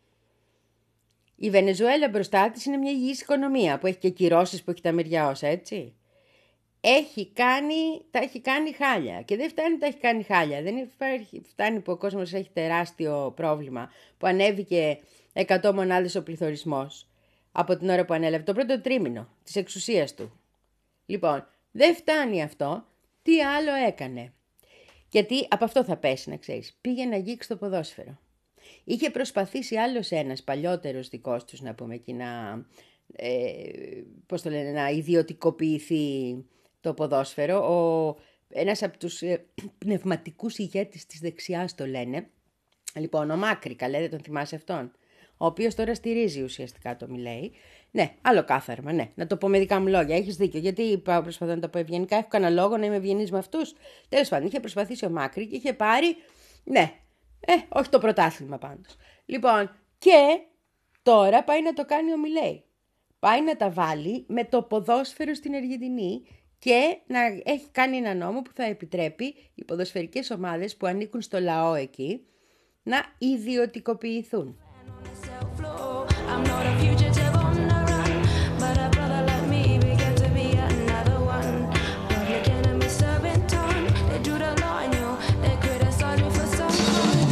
Η Βενεζουέλα μπροστά της είναι μια υγιής οικονομία που έχει και κυρώσεις που έχει τα μεριά όσα, έτσι. Έχει κάνει, τα έχει κάνει χάλια και δεν φτάνει τα έχει κάνει χάλια. Δεν υπάρχει, φτάνει που ο κόσμος έχει τεράστιο πρόβλημα, που ανέβηκε εκατό μονάδες ο πληθωρισμός από την ώρα που ανέλαβε το πρώτο τρίμηνο της εξουσίας του. Λοιπόν, δεν φτάνει αυτό, τι άλλο έκανε. Γιατί από αυτό θα πέσει, να ξέρεις. Πήγε να αγγίξει το ποδόσφαιρο. Είχε προσπαθήσει άλλος ένας παλιότερος δικός τους, να πούμε εκεί, να, ε, πώς το λένε, να ιδιωτικοποιηθεί το ποδόσφαιρο. Ο, ένας από τους ε, πνευματικούς ηγέτες της δεξιάς το λένε. Λοιπόν, ο Μάκρη, καλέ, δεν τον θυμάσαι αυτόν. Ο οποίος τώρα στηρίζει ουσιαστικά το Μιλέι. Ναι, άλλο κάθαρμα, ναι. Να το πω με δικά μου λόγια. Έχεις δίκιο. Γιατί πάω προσπαθώ να το πω ευγενικά. Έχω κανένα λόγο να είμαι ευγενής με αυτούς. Τέλος πάντων, είχε προσπαθήσει ο Μάκρη και είχε πάρει. Ναι, ε, όχι το πρωτάθλημα πάντως. Λοιπόν, και τώρα πάει να το κάνει ο Μιλέι. Πάει να τα βάλει με το ποδόσφαιρο στην Αργεντινή και να έχει κάνει ένα νόμο που θα επιτρέπει οι ποδοσφαιρικές ομάδες που ανήκουν στο λαό εκεί να ιδιωτικοποιηθούν. I'm not a fugitive on the run, but a brother like me began to be another one. Public enemy serving time, they drew the line, yo, they criticize me for some crime.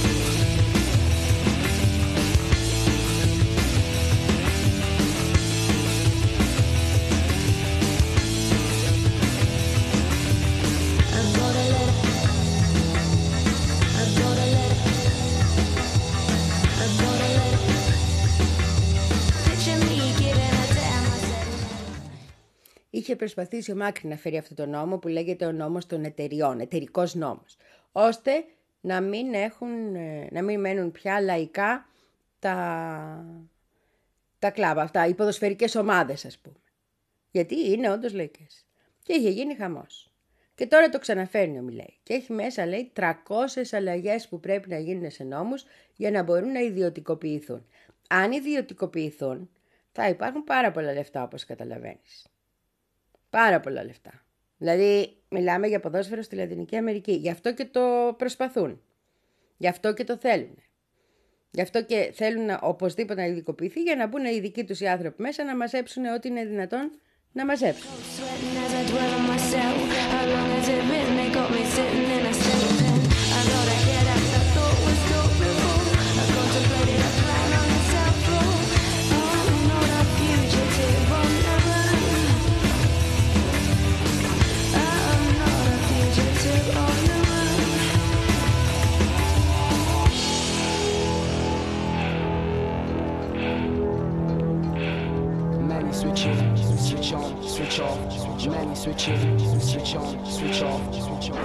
I've got a letter, I've got a letter, I've got a letter. Είχε προσπαθήσει ο Μάκρη να φέρει αυτό το νόμο που λέγεται ο νόμος των εταιριών, εταιρικός νόμος, ώστε να μην, έχουν, να μην μένουν πια λαϊκά τα, τα κλαμπ, αυτά, οι ποδοσφαιρικές ομάδες ας πούμε. Γιατί είναι όντως λαϊκές. Και είχε γίνει χαμός. Και τώρα το ξαναφέρνει ο Μιλέι. Και έχει μέσα, λέει, τριακόσιες αλλαγές που πρέπει να γίνουν σε νόμους για να μπορούν να ιδιωτικοποιηθούν. Αν ιδιωτικοποιηθούν, θα υπάρχουν πάρα πολλά λεφτά, όπως καταλαβαίνεις. Πάρα πολλά λεφτά. Δηλαδή, μιλάμε για ποδόσφαιρο στη Λατινική Αμερική. Γι' αυτό και το προσπαθούν. Γι' αυτό και το θέλουν. Γι' αυτό και θέλουν να, οπωσδήποτε να ειδικοποιηθεί για να μπουν οι δικοί τους οι άνθρωποι μέσα να μαζέψουν ό,τι είναι δυνατόν να μαζέψουν. Switch on, switch off, many switch in, switch on, switch off, switch on.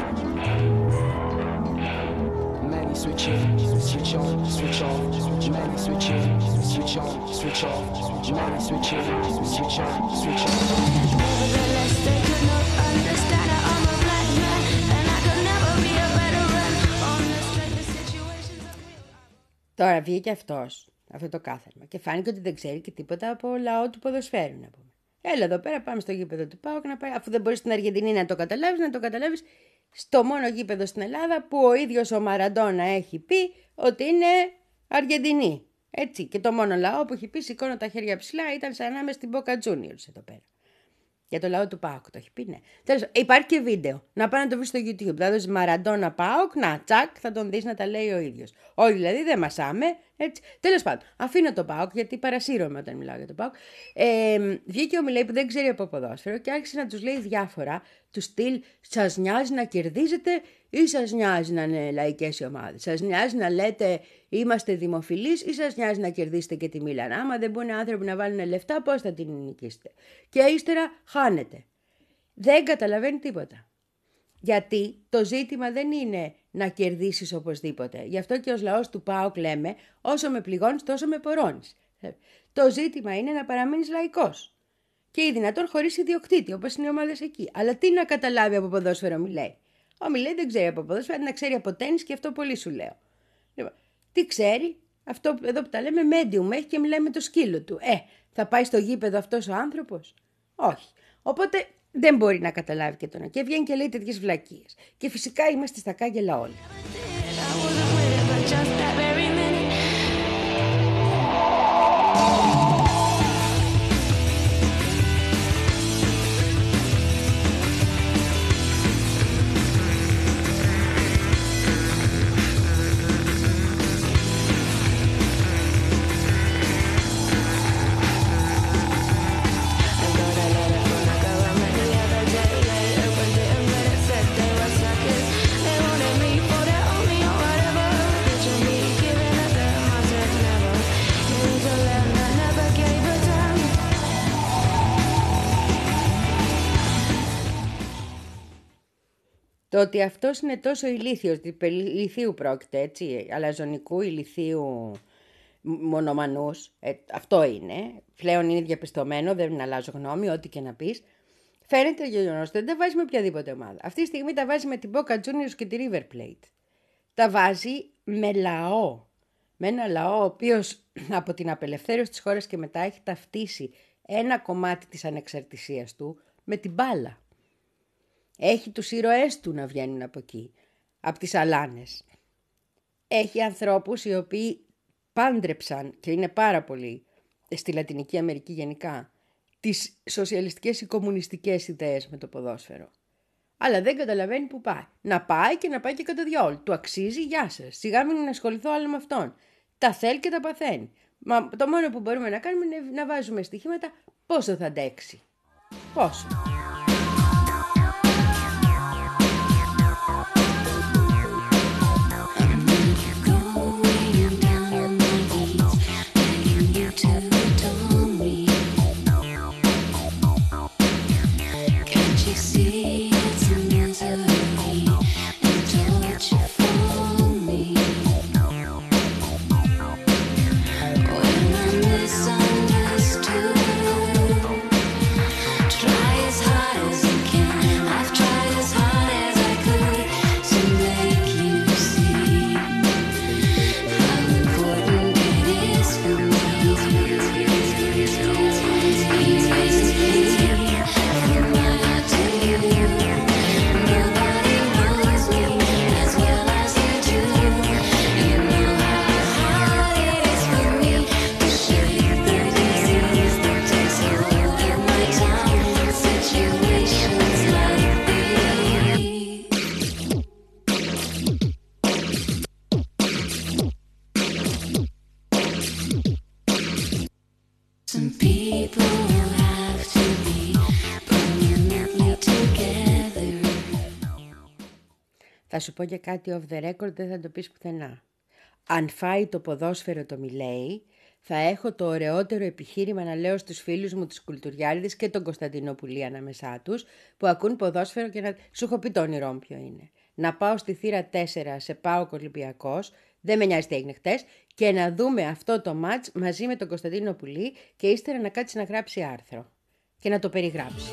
Many switch in, switch on, switch off, many switch in, switch on, switch off, many switch in, switch on, switch off. Nevertheless, they could not understand that I'm a black man, and I could never be a veteran on the straight situations of real. Τώρα βγήκε αυτός, αυτό το κάθαρμα, και φάνηκε ότι δεν ξέρει και τίποτα από λαό του ποδοσφαίρου, να πούμε. Έλα εδώ πέρα, πάμε στο γήπεδο του ΠΑΟΚ να πάει. Αφού δεν μπορείς στην Αργεντινή να το καταλάβεις, να το καταλάβεις στο μόνο γήπεδο στην Ελλάδα που ο ίδιος ο Μαραντόνα έχει πει ότι είναι Αργεντινή. Έτσι. Και το μόνο λαό που έχει πει σηκώνω τα χέρια ψηλά ήταν σαν να είμαι στην Boca Juniors εδώ πέρα. Για το λαό του ΠΑΟΚ το έχει πει, ναι. Τέλος, υπάρχει και βίντεο. Να πάει να το βρει στο YouTube. Θα δώσει Μαραντόνα ΠΑΟΚ, να τσακ, θα τον δεις να τα λέει ο ίδιος. Όχι δηλαδή, δεν μασάμε. Έτσι. Τέλος πάντων, αφήνω το ΠΑΟΚ γιατί παρασύρωμαι όταν μιλάω για το ΠΑΟΚ. Ε, βγήκε ο Μιλέι που δεν ξέρει από ποδόσφαιρο και άρχισε να τους λέει διάφορα του στυλ σας νοιάζει να κερδίζετε ή σας νοιάζει να είναι λαϊκές οι ομάδες. Σας νοιάζει να λέτε είμαστε δημοφιλείς ή σας νοιάζει να κερδίσετε και τη Μίλαν. Άμα δεν μπορούν άνθρωποι να βάλουν λεφτά, πώς θα την νικήσετε. Και ύστερα χάνετε. Δεν καταλαβαίνει τίποτα. Γιατί το ζήτημα δεν είναι να κερδίσεις οπωσδήποτε. Γι' αυτό και ως λαός του ΠΑΟΚ λέμε όσο με πληγώνεις τόσο με πορώνεις. Το ζήτημα είναι να παραμείνεις λαϊκός. Και ή δυνατόν χωρίς ιδιοκτήτη όπως είναι οι ομάδες εκεί. Αλλά τι να καταλάβει από ποδόσφαιρο Μιλέι. Ο Μιλέη δεν ξέρει από ποδόσφαιρο, να ξέρει από τένις και αυτό πολύ σου λέω. Λοιπόν, τι ξέρει, αυτό εδώ που τα λέμε medium έχει και μιλάει με το σκύλο του. Ε, θα πάει στο γήπεδο αυτός ο άνθρωπος? Όχι. Οπότε δεν μπορεί να καταλάβει και τον. Και βγαίνει και λέει τέτοιες βλακίες. Και φυσικά είμαστε στα κάγκελα όλοι. Το ότι αυτός είναι τόσο ηλίθιος, περί ηλιθίου πρόκειται, έτσι, αλαζονικού ηλιθίου μονομανούς, ε, αυτό είναι, πλέον είναι διαπιστωμένο, δεν αλλάζω γνώμη, ό,τι και να πεις. Φαίνεται γεγονός ότι δεν τα βάζει με οποιαδήποτε ομάδα. Αυτή τη στιγμή τα βάζει με την Boca Juniors και τη River Plate. Τα βάζει με λαό, με ένα λαό ο οποίος από την απελευθέρωση της χώρας και μετά έχει ταυτίσει ένα κομμάτι της ανεξαρτησίας του με την μπάλα. Έχει τους ήρωές του να βγαίνουν από εκεί, από τις αλάνες. Έχει ανθρώπους οι οποίοι πάντρεψαν, και είναι πάρα πολλοί στη Λατινική Αμερική γενικά, τις σοσιαλιστικές ή κομμουνιστικές ιδέες με το ποδόσφαιρο. Αλλά δεν καταλαβαίνει που πάει. Να πάει και να πάει και κατά διαόλου. Του αξίζει, γεια σας. Σιγά μην ασχοληθώ άλλο με αυτόν. Τα θέλει και τα παθαίνει. Μα το μόνο που μπορούμε να κάνουμε είναι να βάζουμε στοιχήματα πόσο θα αντέξει. Πόσο. Θα σου πω και κάτι off the record, δεν θα το πεις πουθενά. Αν φάει το ποδόσφαιρο το Μιλέη, θα έχω το ωραιότερο επιχείρημα να λέω στους φίλους μου τους Κουλτουριάριδες και τον Κωνσταντινόπουλη ανάμεσά τους, που ακούν ποδόσφαιρο και να... Σου έχω πει το όνειρό μου ποιο είναι. Να πάω στη θύρα τέσσερα σε ΠΑΟΚ Ολυμπιακός, δεν με νοιάζει τι έγινε χτες, και να δούμε αυτό το μάτς μαζί με τον Κωνσταντινόπουλη και ύστερα να κάτσει να γράψει άρθρο και να το περιγράψει.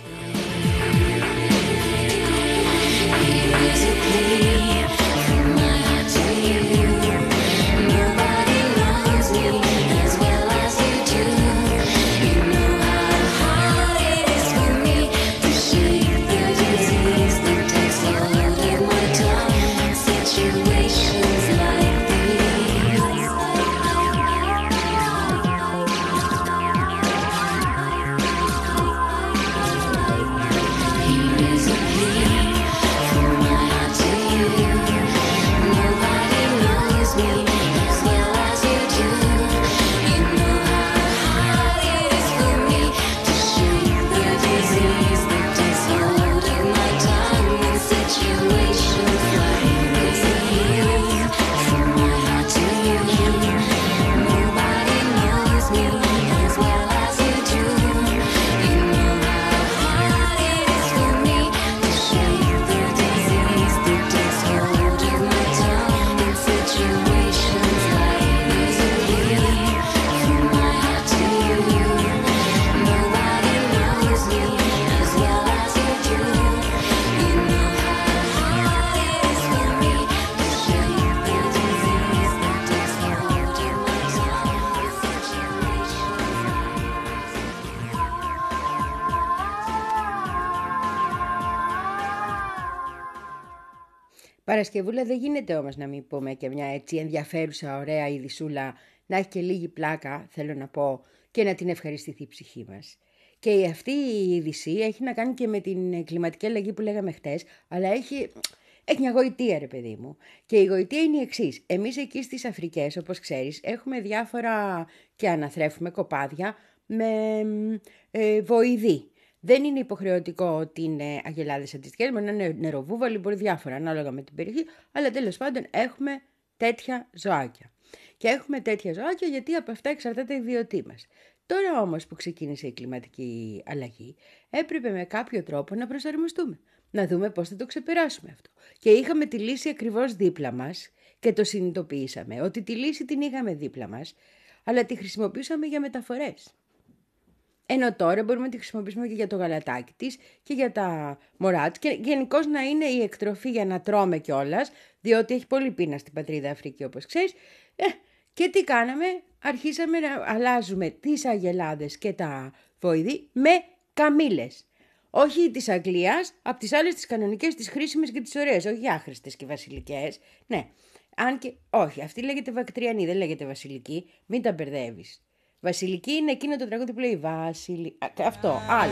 Παρασκευούλα δεν γίνεται όμως να μην πούμε και μια έτσι ενδιαφέρουσα, ωραία ειδισούλα, να έχει και λίγη πλάκα, θέλω να πω, και να την ευχαριστηθεί η ψυχή μας. Και αυτή η είδηση έχει να κάνει και με την κλιματική αλλαγή που λέγαμε χτες, αλλά έχει, έχει μια γοητεία, ρε παιδί μου. Και η γοητεία είναι η εξής. Εμείς εκεί στις Αφρικές, όπως ξέρεις, έχουμε διάφορα και αναθρέφουμε κοπάδια με ε, βοηδή. Δεν είναι υποχρεωτικό ότι είναι αγελάδες αντιστοιχές, μπορεί να είναι νεροβούβαλοι, μπορεί διάφορα ανάλογα με την περιοχή, αλλά τέλος πάντων έχουμε τέτοια ζωάκια. Και έχουμε τέτοια ζωάκια γιατί από αυτά εξαρτάται η βιωτή μας. Τώρα όμως που ξεκίνησε η κλιματική αλλαγή, έπρεπε με κάποιο τρόπο να προσαρμοστούμε. Να δούμε πώς θα το ξεπεράσουμε αυτό. Και είχαμε τη λύση ακριβώς δίπλα μας και το συνειδητοποιήσαμε ότι τη λύση την είχαμε δίπλα μας, αλλά τη χρησιμοποιούσαμε για μεταφορές. Ενώ τώρα μπορούμε να τη χρησιμοποιήσουμε και για το γαλατάκι της και για τα μωρά της και γενικώς να είναι η εκτροφή για να τρώμε κιόλας, διότι έχει πολύ πείνα στην πατρίδα Αφρική όπως ξέρεις. Ε, και τι κάναμε, αρχίσαμε να αλλάζουμε τις αγελάδες και τα βοηδή με καμήλες. Όχι της Αγγλίας, από τις άλλες τις κανονικές, τις χρήσιμες και τις ωραίες, όχι άχρηστες και βασιλικές. Ναι, αν και, όχι, αυτή λέγεται Βακτριανή, δεν λέγεται βασιλική, μην τα μπερδεύεις. Βασιλική είναι εκείνο το τραγούδι που λέει Βασιλική. Αυτό, άλλο.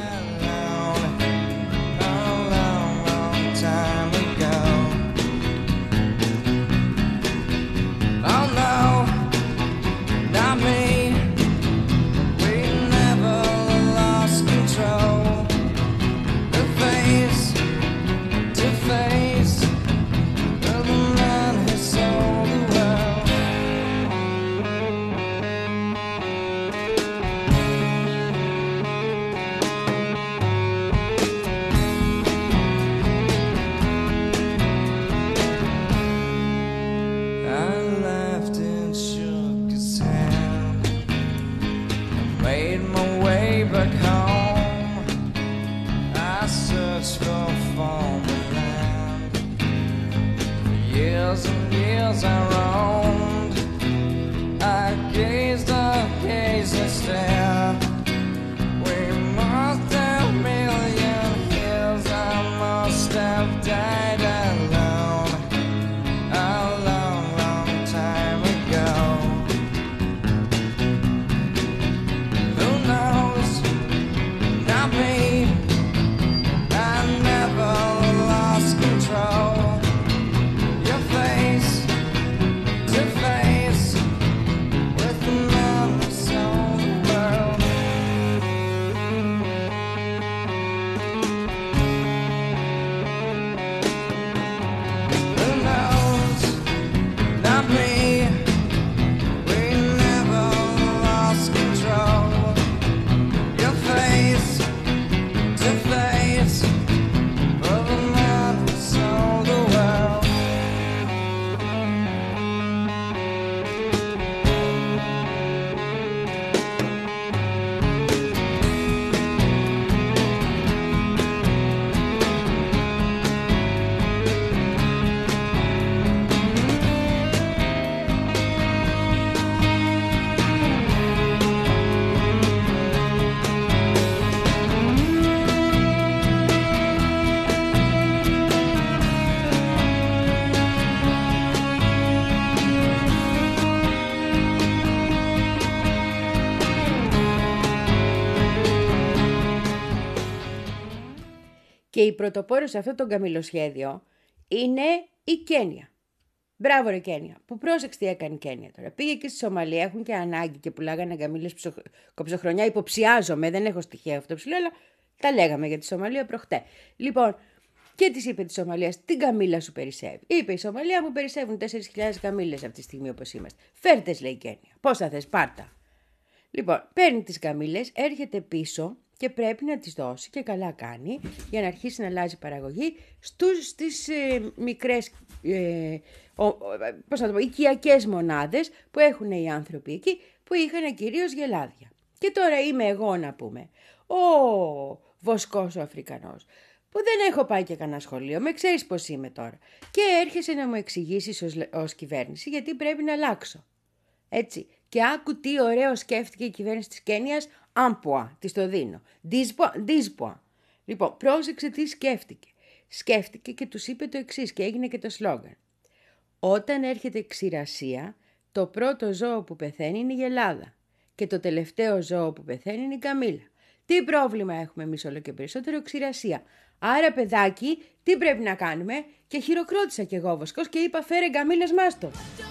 Και η πρωτοπόρος σε αυτό το καμιλοσχέδιο είναι η Κένια. Μπράβο ρε Κένια, που πρόσεξε τι έκανε η Κένια τώρα. Πήγε και στη Σομαλία, έχουν και ανάγκη και πουλάγανε καμήλες ψω... κοψοχρονιά. Υποψιάζομαι, δεν έχω στοιχεία αυτό ψηλό, αλλά τα λέγαμε για τη Σομαλία προχτέ. Λοιπόν, και της είπε τη Σομαλία, την καμήλα σου περισσεύει. Είπε η Σομαλία, μου περισσεύουν τέσσερις χιλιάδες καμήλες αυτή τη στιγμή όπως είμαστε. Φέρτες, λέει η Κένια. Πόσα θες, πάρτα. Λοιπόν, παίρνει τις καμήλες, έρχεται πίσω και πρέπει να τις δώσει και καλά κάνει για να αρχίσει να αλλάζει παραγωγή στους, στις ε, μικρές ε, ο, ο, πώς να το πω, οικιακές μονάδες που έχουν οι άνθρωποι εκεί που είχαν κυρίως γελάδια. Και τώρα είμαι εγώ να πούμε, ο βοσκός ο Αφρικανός, που δεν έχω πάει και κανένα σχολείο, με ξέρεις πώς είμαι τώρα. Και έρχεσαι να μου εξηγήσεις ως, ως κυβέρνηση γιατί πρέπει να αλλάξω. Έτσι. Και άκου τι ωραίο σκέφτηκε η κυβέρνηση της Κένιας, άμπουα, της το δίνω. Δίσποα. Λοιπόν, πρόσεξε τι σκέφτηκε. σκέφτηκε και τους είπε το εξής και έγινε και το σλόγγαν. Όταν έρχεται ξηρασία, το πρώτο ζώο που πεθαίνει είναι η γελάδα και το τελευταίο ζώο που πεθαίνει είναι η καμήλα. Τι πρόβλημα έχουμε εμείς όλο και περισσότερο? Ξηρασία. Άρα παιδάκι, τι πρέπει να κάνουμε? Και χειροκρότησα κι εγώ βοσκός και είπα φέρε καμήλας μάστο.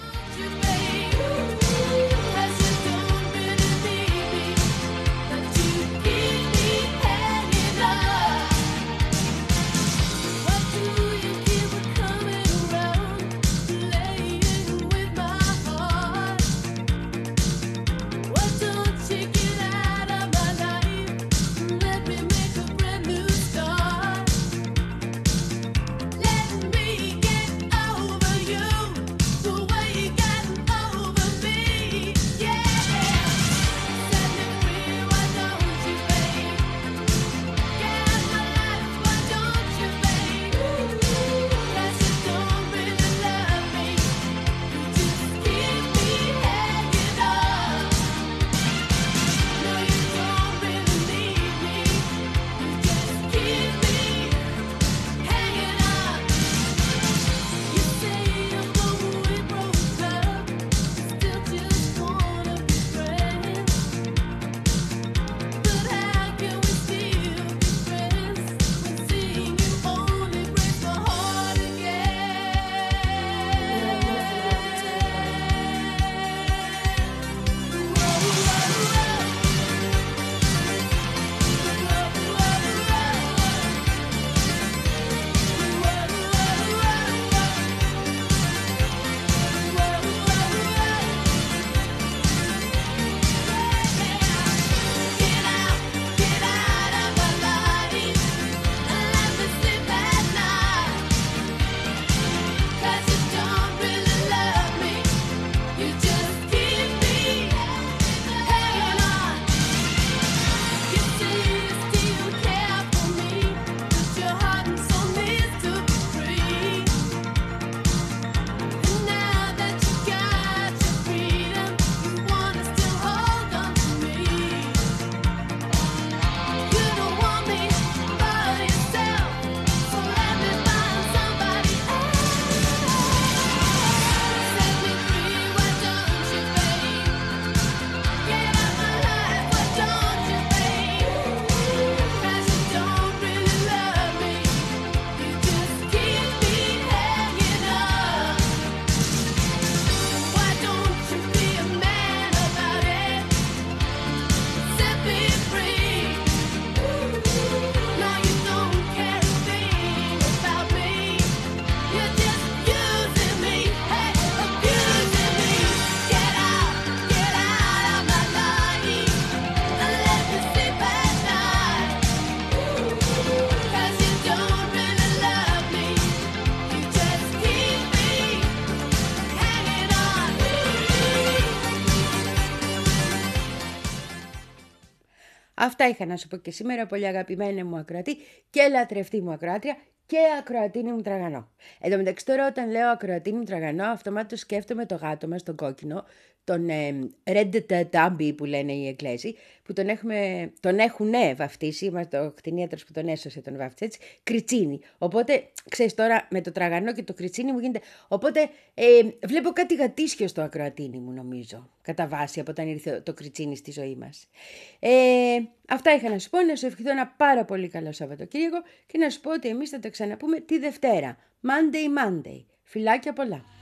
Αυτά είχα να σου πω και σήμερα, πολύ αγαπημένη μου ακροατή και λατρευτή μου ακροάτρια και ακροατίνη μου τραγανό. Εν τω μεταξύ τώρα όταν λέω ακροατίνη μου τραγανό, αυτομάτως σκέφτομαι το γάτο μας, τον κόκκινο, τον ε, Red Tabby που λένε οι Εγγλέζοι, που τον, έχουμε, τον έχουνε βαφτίσει, είμαστε ο κτηνίατρος που τον έσωσε τον βάφτισε έτσι, Κριτσίνη. Οπότε, ξέρεις τώρα με το τραγανό και το Κριτσίνη μου γίνεται, οπότε ε, βλέπω κάτι γατήσιο στο ακροατίνη μου νομίζω, κατά βάση από όταν ήρθε το Κριτσίνη στη ζωή μας. Ε, αυτά είχα να σου πω, να σου ευχηθώ ένα πάρα πολύ καλό Σαββατοκύριακο και να σου πω ότι εμείς θα τα ξαναπούμε τη Δευτέρα, Monday Monday. Φιλάκια πολλά.